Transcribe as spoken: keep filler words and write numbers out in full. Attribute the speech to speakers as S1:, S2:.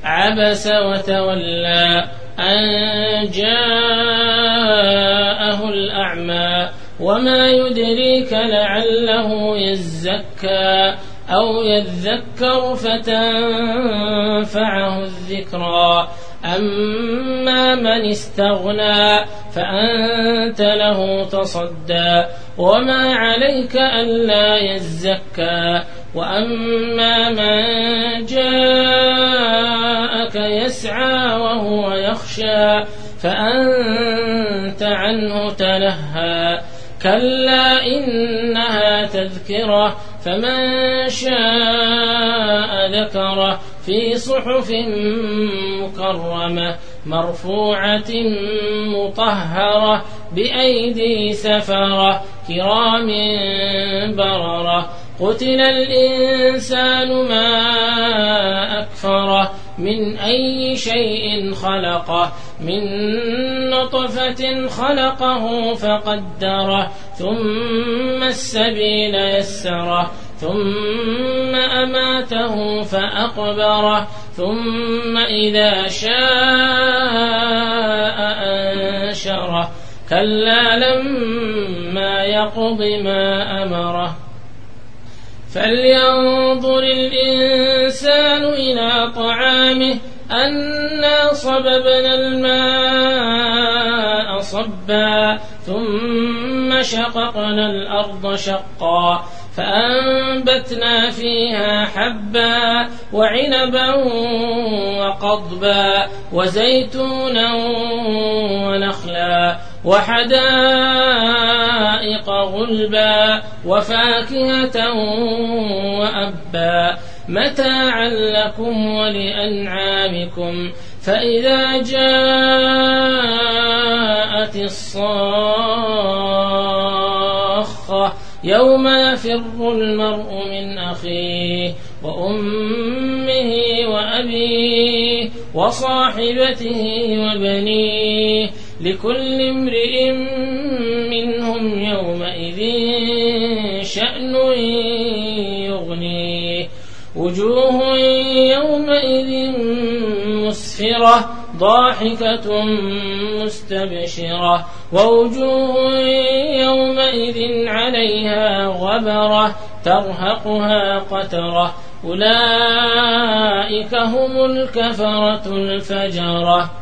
S1: عبس وتولى أن جاءه الأعمى وما يدريك لعله يزكى أو يذكر فتنفعه الذكرى أما من استغنى فأنت له تصدى وما عليك ألا يزكى وأما من جاءك يسعى وهو يخشى فأنت عنه تلهى كلا إنها تذكرة فمن شاء ذكره في صحف مكرمة مرفوعة مطهرة بأيدي سفرة كرام بررة قتل الإنسان ما أكفره من أي شيء خلقه من نطفة خلقه فقدره ثم السبيل يسره ثم أماته فأقبره ثم إذا شاء أنشره كلا لما يقض ما أمره فلينظر الإنسان إلى طعامه أنا صببنا الماء صبا ثم شققنا الأرض شقا فأنبتنا فيها حبا وعنبا وقضبا وزيتونا ونخلا وحدائق غلبا وفاكهة وأبا متاعا لكم ولأنعامكم فإذا جاءت الصاخة يوم يفر المرء من أخيه وأمه وأبيه وصاحبته وبنيه لكل امرئ منهم يومئذ شأن يغنيه وجوه يومئذ مسفرة ضاحكة مستبشرة ووجوه يومئذ عليها غبرة ترهقها قترة أولئك هم الكفرة الفجرة.